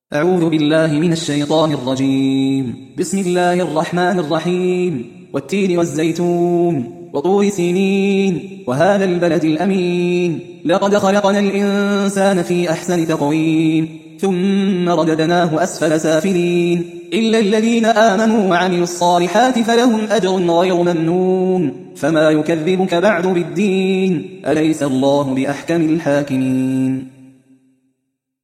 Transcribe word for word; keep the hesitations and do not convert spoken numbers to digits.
أعوذ بالله من الشيطان الرجيم. بسم الله الرحمن الرحيم. والتين والزيتون وطور سينين وهذا البلد الأمين لقد خلقنا الإنسان في أحسن تقويم ثم رددناه أسفل سافلين إلا الذين آمنوا وعملوا الصالحات فلهم أجر غير ممنون فما يكذبك بعد بالدين أليس الله بأحكم الحاكمين.